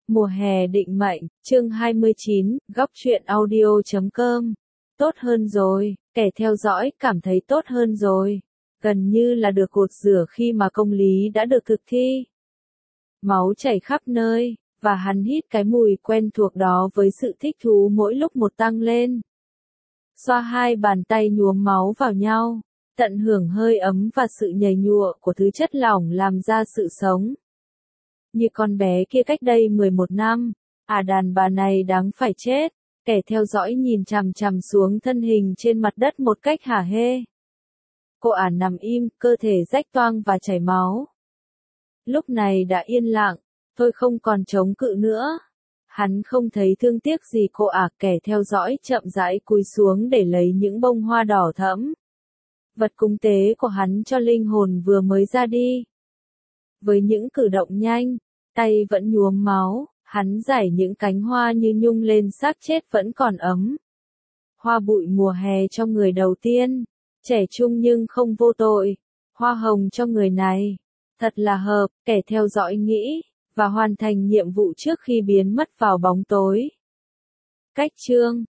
Mùa hè định mệnh, chương 29, góc truyện audio.com. Tốt hơn rồi, kẻ theo dõi cảm thấy tốt hơn rồi. Gần như là được gột rửa khi mà công lý đã được thực thi. Máu chảy khắp nơi, và hắn hít cái mùi quen thuộc đó với sự thích thú mỗi lúc một tăng lên. Xoa hai bàn tay nhuốm máu vào nhau, tận hưởng hơi ấm và sự nhầy nhụa của thứ chất lỏng làm ra sự sống. Như con bé kia cách đây 11 năm, đàn bà này đáng phải chết, kẻ theo dõi nhìn chằm chằm xuống thân hình trên mặt đất một cách hả hê. Cô nằm im, cơ thể rách toang và chảy máu. Lúc này đã yên lặng, tôi không còn chống cự nữa. Hắn không thấy thương tiếc gì cô kẻ theo dõi chậm rãi cúi xuống để lấy những bông hoa đỏ thẫm. Vật cúng tế của hắn cho linh hồn vừa mới ra đi. Với những cử động nhanh, tay vẫn nhuốm máu, hắn rải những cánh hoa như nhung lên xác chết vẫn còn ấm. Hoa bụi mùa hè cho người đầu tiên, trẻ trung nhưng không vô tội. Hoa hồng cho người này, thật là hợp, kẻ theo dõi nghĩ, và hoàn thành nhiệm vụ trước khi biến mất vào bóng tối. Cách chương